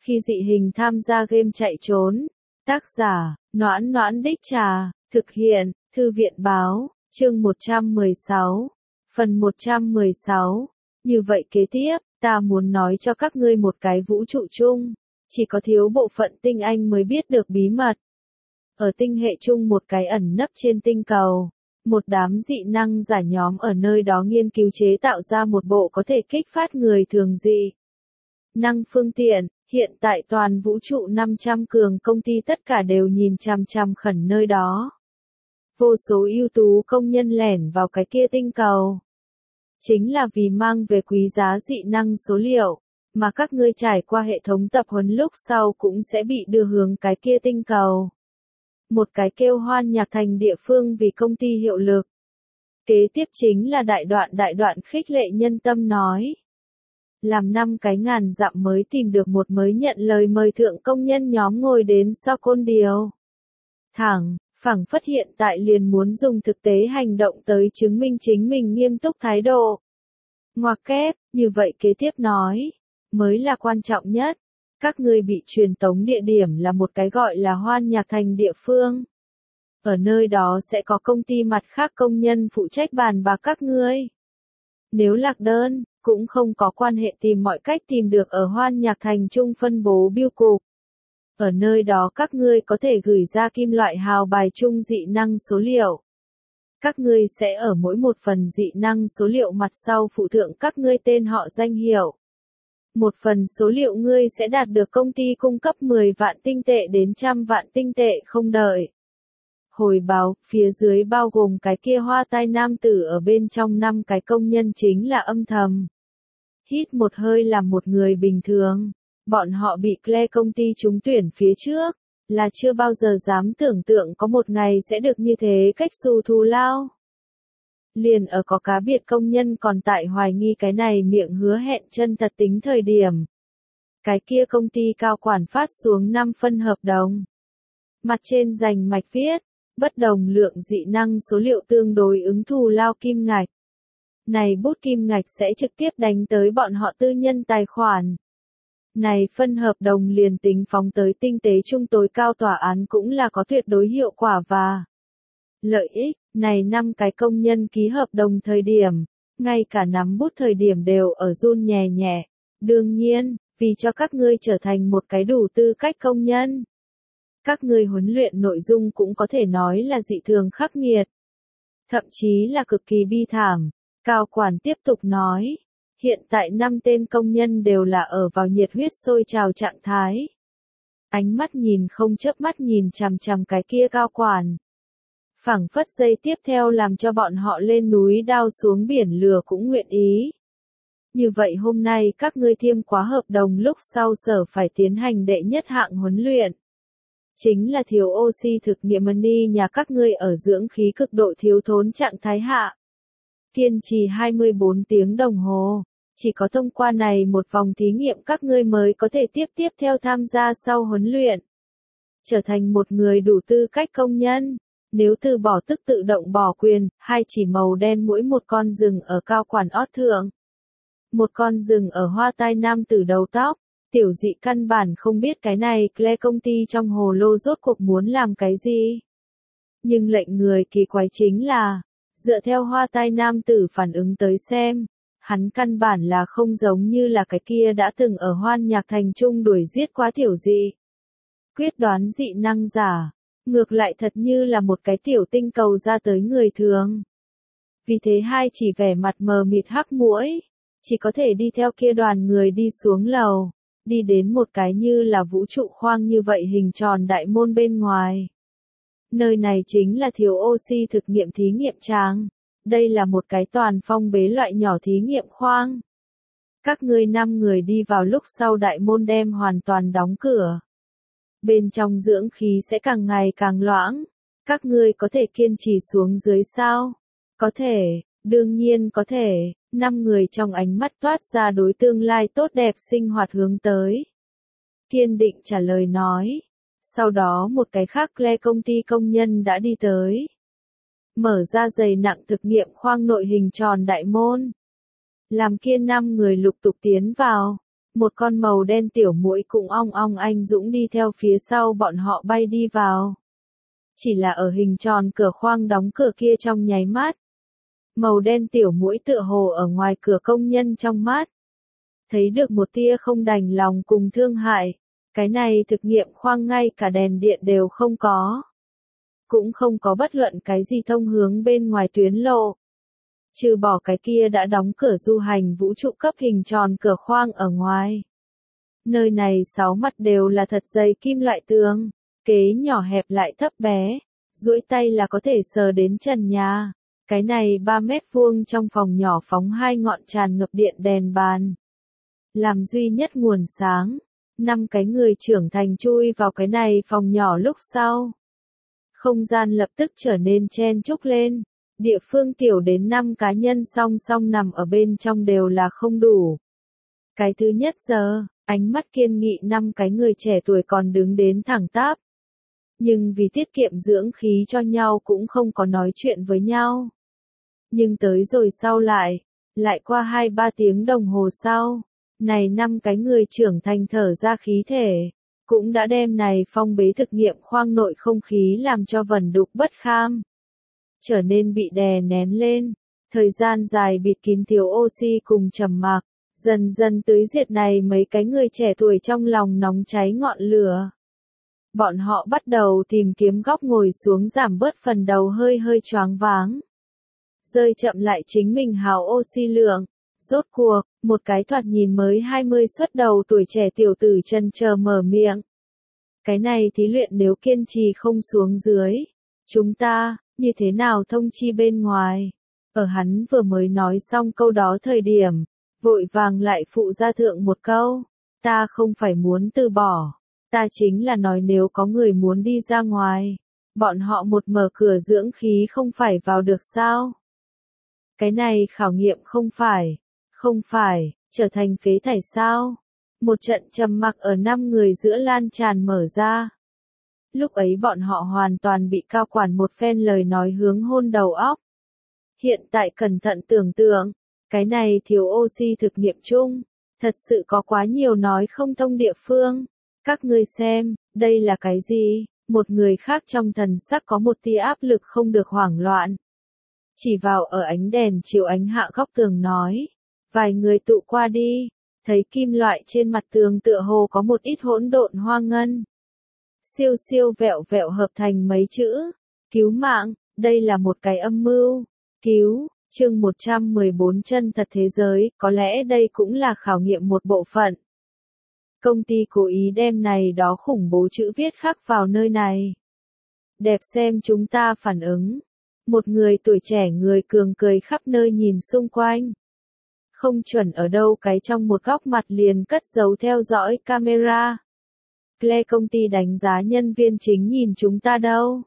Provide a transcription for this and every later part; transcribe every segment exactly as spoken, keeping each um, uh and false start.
Khi dị hình tham gia game chạy trốn. Tác giả, Noãn Noãn Đích Trà, thực hiện, Thư viện Báo, chương một trăm mười sáu, phần một trăm mười sáu. Như vậy kế tiếp, ta muốn nói cho các ngươi một cái vũ trụ chung, chỉ có thiếu bộ phận tinh anh mới biết được bí mật. Ở tinh hệ chung một cái ẩn nấp trên tinh cầu, một đám dị năng giả nhóm ở nơi đó nghiên cứu chế tạo ra một bộ có thể kích phát người thường dị năng phương tiện. Hiện tại toàn vũ trụ năm trăm cường công ty tất cả đều nhìn chằm chằm khẩn nơi đó. Vô số ưu tú công nhân lẻn vào cái kia tinh cầu. Chính là vì mang về quý giá dị năng số liệu, mà các ngươi trải qua hệ thống tập huấn lúc sau cũng sẽ bị đưa hướng cái kia tinh cầu. Một cái kêu Hoan Nhạc Thành địa phương vì công ty hiệu lực. Kế tiếp chính là đại đoạn đại đoạn khích lệ nhân tâm nói. Làm năm cái ngàn dặm mới tìm được một mới nhận lời mời thượng công nhân nhóm ngồi đến so côn điều. Thẳng, phẳng phất hiện tại liền muốn dùng thực tế hành động tới chứng minh chính mình nghiêm túc thái độ. Ngoặc kép, như vậy kế tiếp nói, mới là quan trọng nhất. Các ngươi bị truyền tống địa điểm là một cái gọi là Hoan Nhạc Thành địa phương. Ở nơi đó sẽ có công ty mặt khác công nhân phụ trách bàn bạc các ngươi. Nếu lạc đơn, cũng không có quan hệ tìm mọi cách tìm được ở Hoan Nhạc Thành chung phân bố bưu cục. Ở nơi đó các ngươi có thể gửi ra kim loại hào bài chung dị năng số liệu. Các ngươi sẽ ở mỗi một phần dị năng số liệu mặt sau phụ thượng các ngươi tên họ danh hiệu. Một phần số liệu ngươi sẽ đạt được công ty cung cấp mười vạn tinh tệ đến trăm vạn tinh tệ không đợi. Hồi báo, phía dưới bao gồm cái kia hoa tai nam tử ở bên trong năm cái công nhân chính là âm thầm. Hít một hơi làm một người bình thường. Bọn họ bị Cle công ty trúng tuyển phía trước, là chưa bao giờ dám tưởng tượng có một ngày sẽ được như thế cách xù thù lao. Liền ở có cá biệt công nhân còn tại hoài nghi cái này miệng hứa hẹn chân thật tính thời điểm. Cái kia công ty cao quản phát xuống năm phân hợp đồng. Mặt trên dành mạch viết, bất đồng lượng dị năng số liệu tương đối ứng thù lao kim ngạch. Này bút kim ngạch sẽ trực tiếp đánh tới bọn họ tư nhân tài khoản. Này phân hợp đồng liền tính phóng tới tinh tế trung tối cao tòa án cũng là có tuyệt đối hiệu quả và lợi ích. Này năm cái công nhân ký hợp đồng thời điểm, ngay cả nắm bút thời điểm đều ở run nhẹ nhẹ. Đương nhiên, vì cho các ngươi trở thành một cái đủ tư cách công nhân. Các ngươi huấn luyện nội dung cũng có thể nói là dị thường khắc nghiệt. Thậm chí là cực kỳ bi thảm. Cao quản tiếp tục nói. Hiện tại năm tên công nhân đều là ở vào nhiệt huyết sôi trào trạng thái. Ánh mắt nhìn không chớp mắt nhìn chằm chằm cái kia cao quản. Phảng phất giây tiếp theo làm cho bọn họ lên núi đao xuống biển lửa cũng nguyện ý. Như vậy hôm nay các ngươi thiêm quá hợp đồng lúc sau sở phải tiến hành đệ nhất hạng huấn luyện. Chính là thiếu oxy thực nghiệm money nhà các ngươi ở dưỡng khí cực độ thiếu thốn trạng thái hạ. Kiên trì hai mươi bốn tiếng đồng hồ. Chỉ có thông qua này một vòng thí nghiệm các ngươi mới có thể tiếp tiếp theo tham gia sau huấn luyện. Trở thành một người đủ tư cách công nhân. Nếu từ bỏ tức tự động bỏ quyền, hai chỉ màu đen mỗi một con rừng ở cao quản ót thượng. Một con rừng ở hoa tai nam tử đầu tóc. Tiểu dị căn bản không biết cái này Cle công ty trong hồ lô rốt cuộc muốn làm cái gì. Nhưng lệnh người kỳ quái chính là, dựa theo hoa tai nam tử phản ứng tới xem, hắn căn bản là không giống như là cái kia đã từng ở Hoan Nhạc Thành trung đuổi giết quá tiểu dị. Quyết đoán dị năng giả, ngược lại thật như là một cái tiểu tinh cầu ra tới người thường. Vì thế hai chỉ vẻ mặt mờ mịt hắc mũi, chỉ có thể đi theo kia đoàn người đi xuống lầu. Đi đến một cái như là vũ trụ khoang như vậy hình tròn đại môn bên ngoài. Nơi này chính là thiếu oxy thực nghiệm thí nghiệm tràng. Đây là một cái toàn phong bế loại nhỏ thí nghiệm khoang. Các ngươi năm người đi vào lúc sau đại môn đem hoàn toàn đóng cửa. Bên trong dưỡng khí sẽ càng ngày càng loãng. Các ngươi có thể kiên trì xuống dưới sao? Có thể, đương nhiên có thể. Năm người trong ánh mắt toát ra đối tương lai tốt đẹp sinh hoạt hướng tới. Kiên định trả lời nói. Sau đó một cái khác Cle công ty công nhân đã đi tới. Mở ra dày nặng thực nghiệm khoang nội hình tròn đại môn. Làm kia năm người lục tục tiến vào. Một con màu đen tiểu muỗi cũng ong ong anh dũng đi theo phía sau bọn họ bay đi vào. Chỉ là ở hình tròn cửa khoang đóng cửa kia trong nháy mắt. Màu đen tiểu muỗi tựa hồ ở ngoài cửa công nhân trong mắt. Thấy được một tia không đành lòng cùng thương hại. Cái này thực nghiệm khoang ngay cả đèn điện đều không có. Cũng không có bất luận cái gì thông hướng bên ngoài tuyến lộ. Trừ bỏ cái kia đã đóng cửa du hành vũ trụ cấp hình tròn cửa khoang ở ngoài. Nơi này sáu mặt đều là thật dày kim loại tường, kế nhỏ hẹp lại thấp bé, duỗi tay là có thể sờ đến trần nhà. Cái này ba mét vuông trong phòng nhỏ phóng hai ngọn tràn ngập điện đèn bàn. Làm duy nhất nguồn sáng, năm cái người trưởng thành chui vào cái này phòng nhỏ lúc sau. Không gian lập tức trở nên chen chúc lên. Địa phương tiểu đến năm cá nhân song song nằm ở bên trong đều là không đủ. Cái thứ nhất giờ, ánh mắt kiên nghị năm cái người trẻ tuổi còn đứng đến thẳng tắp. Nhưng vì tiết kiệm dưỡng khí cho nhau cũng không có nói chuyện với nhau. Nhưng tới rồi sau lại, lại qua hai ba tiếng đồng hồ sau, này năm cái người trưởng thành thở ra khí thể, cũng đã đem này phong bế thực nghiệm khoang nội không khí làm cho vẩn đục bất kham. Trở nên bị đè nén lên, thời gian dài bịt kín thiếu oxy cùng trầm mặc, dần dần tưới diệt này mấy cái người trẻ tuổi trong lòng nóng cháy ngọn lửa. Bọn họ bắt đầu tìm kiếm góc ngồi xuống giảm bớt phần đầu hơi hơi choáng váng. Rơi chậm lại chính mình hào oxy lượng, rốt cuộc, một cái thoạt nhìn mới hai mươi xuất đầu tuổi trẻ tiểu tử chân chờ mở miệng. Cái này thí luyện nếu kiên trì không xuống dưới, chúng ta, như thế nào thông chi bên ngoài? Ở hắn vừa mới nói xong câu đó thời điểm, vội vàng lại phụ ra thượng một câu, ta không phải muốn từ bỏ, ta chính là nói nếu có người muốn đi ra ngoài, bọn họ một mở cửa dưỡng khí không phải vào được sao? Cái này khảo nghiệm không phải, không phải, trở thành phế thải sao? Một trận trầm mặc ở năm người giữa lan tràn mở ra. Lúc ấy bọn họ hoàn toàn bị cao quản một phen lời nói hướng hôn đầu óc. Hiện tại cẩn thận tưởng tượng, cái này thiếu oxy thực nghiệm chung, thật sự có quá nhiều nói không thông địa phương. Các ngươi xem, đây là cái gì? Một người khác trong thần sắc có một tia áp lực không được hoảng loạn. Chỉ vào ở ánh đèn chiếu ánh hạ góc tường nói. Vài người tụ qua đi, thấy kim loại trên mặt tường tựa hồ có một ít hỗn độn hoa ngân. Siêu siêu vẹo vẹo hợp thành mấy chữ, cứu mạng, đây là một cái âm mưu, cứu, chương một trăm mười bốn chân thật thế giới, có lẽ đây cũng là khảo nghiệm một bộ phận. Công ty cố ý đem này đó khủng bố chữ viết khắc vào nơi này. Đẹp xem chúng ta phản ứng. Một người tuổi trẻ người cường cười khắp nơi nhìn xung quanh. Không chuẩn ở đâu cái trong một góc mặt liền cất giấu theo dõi camera. Ple công ty đánh giá nhân viên chính nhìn chúng ta đâu.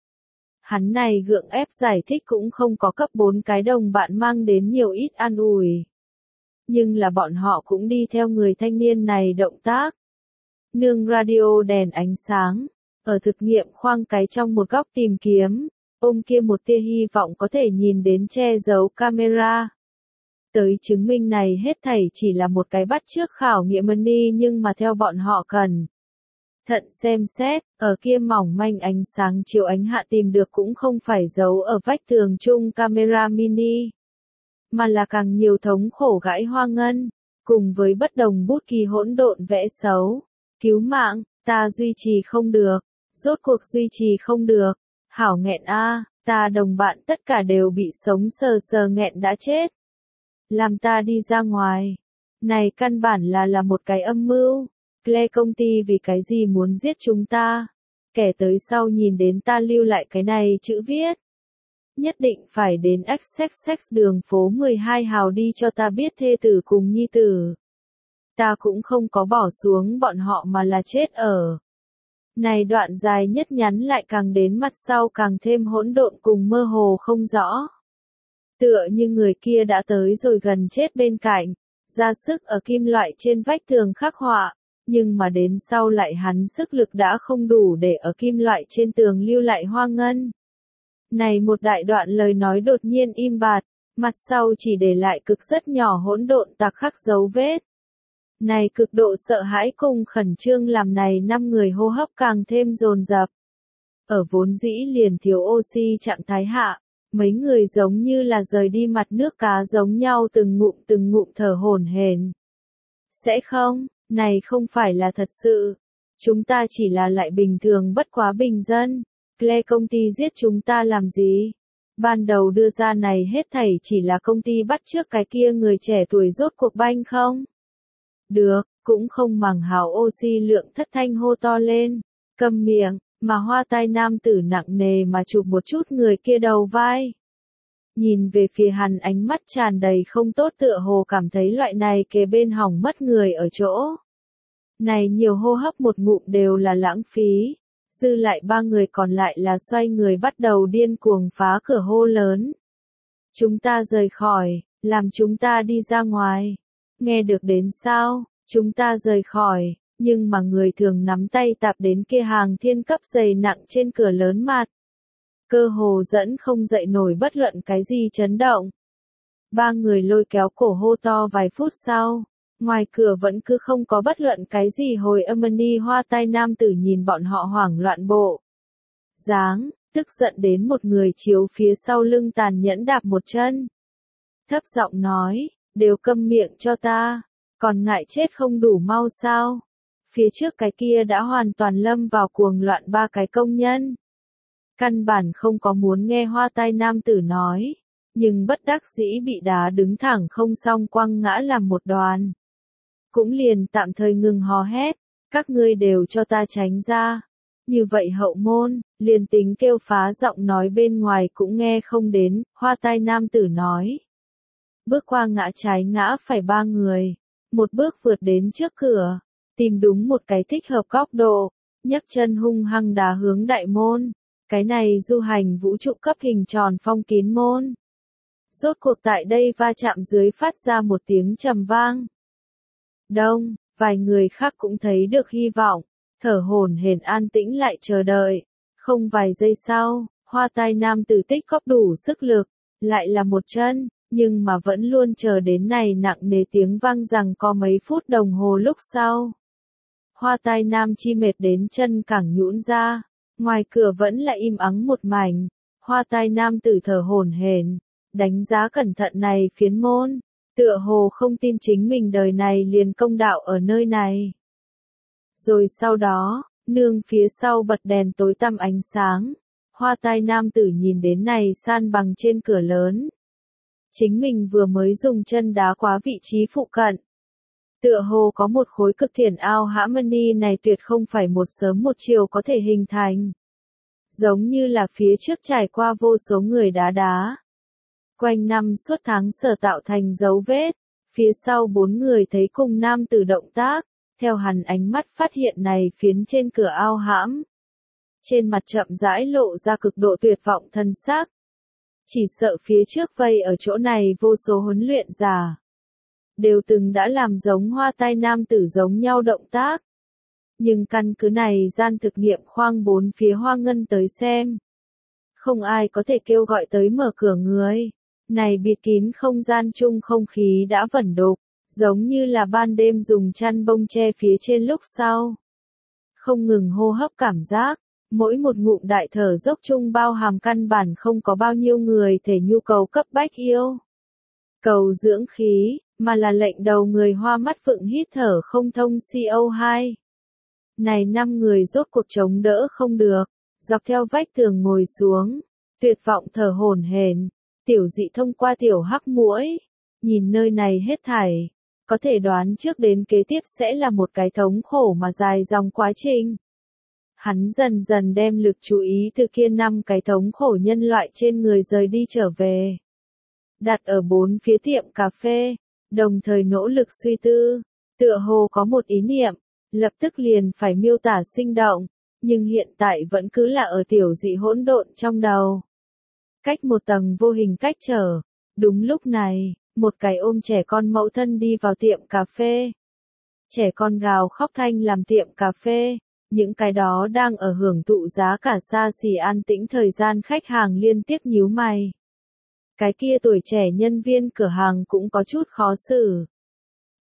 Hắn này gượng ép giải thích cũng không có cấp bốn cái đồng bạn mang đến nhiều ít an ủi. Nhưng là bọn họ cũng đi theo người thanh niên này động tác. Nương radio đèn ánh sáng, ở thực nghiệm khoang cái trong một góc tìm kiếm, ôm kia một tia hy vọng có thể nhìn đến che giấu camera. Tới chứng minh này hết thảy chỉ là một cái bắt chước khảo nghiệm money nhưng mà theo bọn họ cần. Thận xem xét, ở kia mỏng manh ánh sáng chiếu ánh hạ tìm được cũng không phải giấu ở vách tường chung camera mini. Mà là càng nhiều thống khổ gãi hoa ngân, cùng với bất đồng bút kỳ hỗn độn vẽ xấu. Cứu mạng, ta duy trì không được, rốt cuộc duy trì không được. Hảo nghẹn a, ta đồng bạn tất cả đều bị sống sờ sờ nghẹn đã chết. Làm ta đi ra ngoài. Này căn bản là là một cái âm mưu. Ple công ty vì cái gì muốn giết chúng ta? Kẻ tới sau nhìn đến ta lưu lại cái này chữ viết. Nhất định phải đến ích ích ích đường phố mười hai hào đi cho ta biết thê tử cùng nhi tử. Ta cũng không có bỏ xuống bọn họ mà là chết ở. Này đoạn dài nhất nhắn lại càng đến mặt sau càng thêm hỗn độn cùng mơ hồ không rõ. Tựa như người kia đã tới rồi gần chết bên cạnh, ra sức ở kim loại trên vách tường khắc họa, nhưng mà đến sau lại hắn sức lực đã không đủ để ở kim loại trên tường lưu lại hoa ngân. Này một đại đoạn lời nói đột nhiên im bặt, mặt sau chỉ để lại cực rất nhỏ hỗn độn tạc khắc dấu vết. Này cực độ sợ hãi cùng khẩn trương làm này năm người hô hấp càng thêm dồn dập. Ở vốn dĩ liền thiếu oxy trạng thái hạ, mấy người giống như là rời đi mặt nước cá giống nhau từng ngụm từng ngụm thở hổn hển. Sẽ không, này không phải là thật sự. Chúng ta chỉ là lại bình thường bất quá bình dân. Cle công ty giết chúng ta làm gì? Ban đầu đưa ra này hết thảy chỉ là công ty bắt chước cái kia người trẻ tuổi rốt cuộc banh không? Được, cũng không màng hào oxy lượng thất thanh hô to lên. Câm miệng, mà hoa tai nam tử nặng nề mà chụp một chút người kia đầu vai. Nhìn về phía hắn ánh mắt tràn đầy không tốt tựa hồ cảm thấy loại này kề bên hỏng mất người ở chỗ. Này nhiều hô hấp một ngụm đều là lãng phí. Dư lại ba người còn lại là xoay người bắt đầu điên cuồng phá cửa hô lớn. Chúng ta rời khỏi, làm chúng ta đi ra ngoài. Nghe được đến sao, chúng ta rời khỏi, nhưng mà người thường nắm tay tạp đến kia hàng thiên cấp dày nặng trên cửa lớn mặt. Cơ hồ dẫn không dậy nổi bất luận cái gì chấn động. Ba người lôi kéo cổ hô to vài phút sau. Ngoài cửa vẫn cứ không có bất luận cái gì hồi âm ni hoa tai nam tử nhìn bọn họ hoảng loạn bộ. Dáng, tức giận đến một người chiếu phía sau lưng tàn nhẫn đạp một chân. Thấp giọng nói, đều câm miệng cho ta, còn ngại chết không đủ mau sao. Phía trước cái kia đã hoàn toàn lâm vào cuồng loạn ba cái công nhân. Căn bản không có muốn nghe hoa tai nam tử nói, nhưng bất đắc dĩ bị đá đứng thẳng không xong quăng ngã làm một đoàn. Cũng liền tạm thời ngừng hò hét, các ngươi đều cho ta tránh ra. Như vậy hậu môn, liền tính kêu phá giọng nói bên ngoài cũng nghe không đến, hoa tai nam tử nói. Bước qua ngã trái ngã phải ba người, một bước vượt đến trước cửa, tìm đúng một cái thích hợp góc độ, nhấc chân hung hăng đá hướng đại môn, cái này du hành vũ trụ cấp hình tròn phong kín môn. Rốt cuộc tại đây va chạm dưới phát ra một tiếng trầm vang. Đông, vài người khác cũng thấy được hy vọng, thở hổn hển an tĩnh lại chờ đợi. Không vài giây sau, hoa tai nam tử tích góp đủ sức lực, lại là một chân, nhưng mà vẫn luôn chờ đến này nặng nề tiếng vang rằng có mấy phút đồng hồ lúc sau. Hoa tai nam chi mệt đến chân càng nhũn ra, ngoài cửa vẫn là im ắng một mảnh, hoa tai nam tử thở hổn hển, đánh giá cẩn thận này phiến môn. Tựa hồ không tin chính mình đời này liền công đạo ở nơi này. Rồi sau đó, nương phía sau bật đèn tối tăm ánh sáng, hoa tai nam tử nhìn đến này san bằng trên cửa lớn. Chính mình vừa mới dùng chân đá quá vị trí phụ cận. Tựa hồ có một khối cực thiển ao harmony này tuyệt không phải một sớm một chiều có thể hình thành. Giống như là phía trước trải qua vô số người đá đá. Quanh năm suốt tháng sở tạo thành dấu vết, phía sau bốn người thấy cùng nam tử động tác, theo hắn ánh mắt phát hiện này phiến trên cửa ao hãm. Trên mặt chậm rãi lộ ra cực độ tuyệt vọng thân xác. Chỉ sợ phía trước vây ở chỗ này vô số huấn luyện giả. Đều từng đã làm giống hoa tai nam tử giống nhau động tác. Nhưng căn cứ này gian thực nghiệm khoang bốn phía hoa ngân tới xem. Không ai có thể kêu gọi tới mở cửa người. Này bịt kín không gian chung không khí đã vẩn đục, giống như là ban đêm dùng chăn bông che phía trên lúc sau. Không ngừng hô hấp cảm giác, mỗi một ngụm đại thở dốc chung bao hàm căn bản không có bao nhiêu người thể nhu cầu cấp bách yêu. Cầu dưỡng khí, mà là lệnh đầu người hoa mắt phượng hít thở không thông xê o hai. Này năm người rốt cuộc chống đỡ không được, dọc theo vách tường ngồi xuống, tuyệt vọng thở hổn hển. Tiểu dị thông qua tiểu hắc muỗi, nhìn nơi này hết thảy, có thể đoán trước đến kế tiếp sẽ là một cái thống khổ mà dài dòng quá trình. Hắn dần dần đem lực chú ý từ kia năm cái thống khổ nhân loại trên người rời đi trở về. Đặt ở bốn phía tiệm cà phê, đồng thời nỗ lực suy tư, tựa hồ có một ý niệm, lập tức liền phải miêu tả sinh động, nhưng hiện tại vẫn cứ là ở tiểu dị hỗn độn trong đầu. Cách một tầng vô hình cách trở. Đúng lúc này, một cái ôm trẻ con mẫu thân đi vào tiệm cà phê. Trẻ con gào khóc thanh làm tiệm cà phê. Những cái đó đang ở hưởng thụ giá cả xa xỉ an tĩnh thời gian khách hàng liên tiếp nhíu mày. Cái kia tuổi trẻ nhân viên cửa hàng cũng có chút khó xử.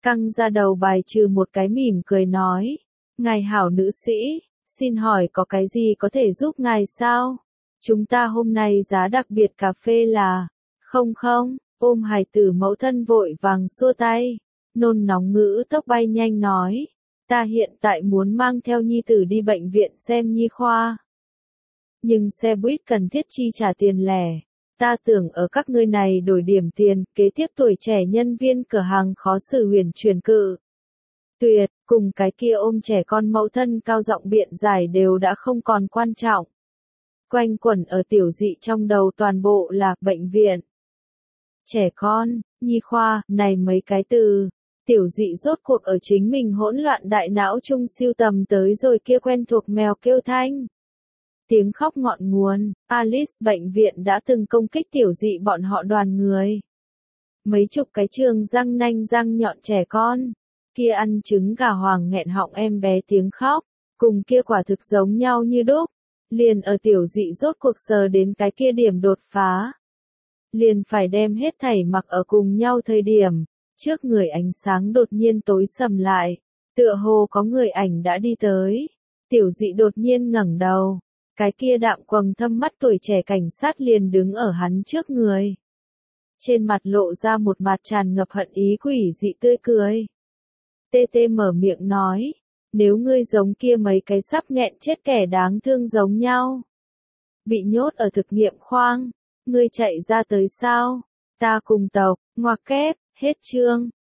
Căng ra đầu bài trừ một cái mỉm cười nói. Ngài hảo nữ sĩ, xin hỏi có cái gì có thể giúp ngài sao? Chúng ta hôm nay giá đặc biệt cà phê là... Không không, ôm hài tử mẫu thân vội vàng xua tay. Nôn nóng ngữ tốc bay nhanh nói. Ta hiện tại muốn mang theo nhi tử đi bệnh viện xem nhi khoa. Nhưng xe buýt cần thiết chi trả tiền lẻ. Ta tưởng ở các ngươi này đổi điểm tiền, kế tiếp tuổi trẻ nhân viên cửa hàng khó xử huyền truyền cự. Tuyệt, cùng cái kia ôm trẻ con mẫu thân cao giọng biện giải đều đã không còn quan trọng. Quanh quẩn ở tiểu dị trong đầu toàn bộ là bệnh viện. Trẻ con, nhi khoa, này mấy cái từ. Tiểu dị rốt cuộc ở chính mình hỗn loạn đại não chung siêu tầm tới rồi kia quen thuộc mèo kêu thanh. Tiếng khóc ngọn nguồn, Alice bệnh viện đã từng công kích tiểu dị bọn họ đoàn người. Mấy chục cái trường răng nanh răng nhọn trẻ con. Kia ăn trứng gà hoàng nghẹn họng em bé tiếng khóc. Cùng kia quả thực giống nhau như đúc. Liền ở tiểu dị rốt cuộc sờ đến cái kia điểm đột phá. Liền phải đem hết thảy mặc ở cùng nhau thời điểm. Trước người ánh sáng đột nhiên tối sầm lại. Tựa hồ có người ảnh đã đi tới. Tiểu dị đột nhiên ngẩng đầu. Cái kia đạm quầng thâm mắt tuổi trẻ cảnh sát liền đứng ở hắn trước người. Trên mặt lộ ra một mặt tràn ngập hận ý quỷ dị tươi cười. Tê tê mở miệng nói. Nếu ngươi giống kia mấy cái sắp nghẹn chết kẻ đáng thương giống nhau. Bị nhốt ở thực nghiệm khoang. Ngươi chạy ra tới sao? Ta cùng tộc, ngoặc kép, hết chương.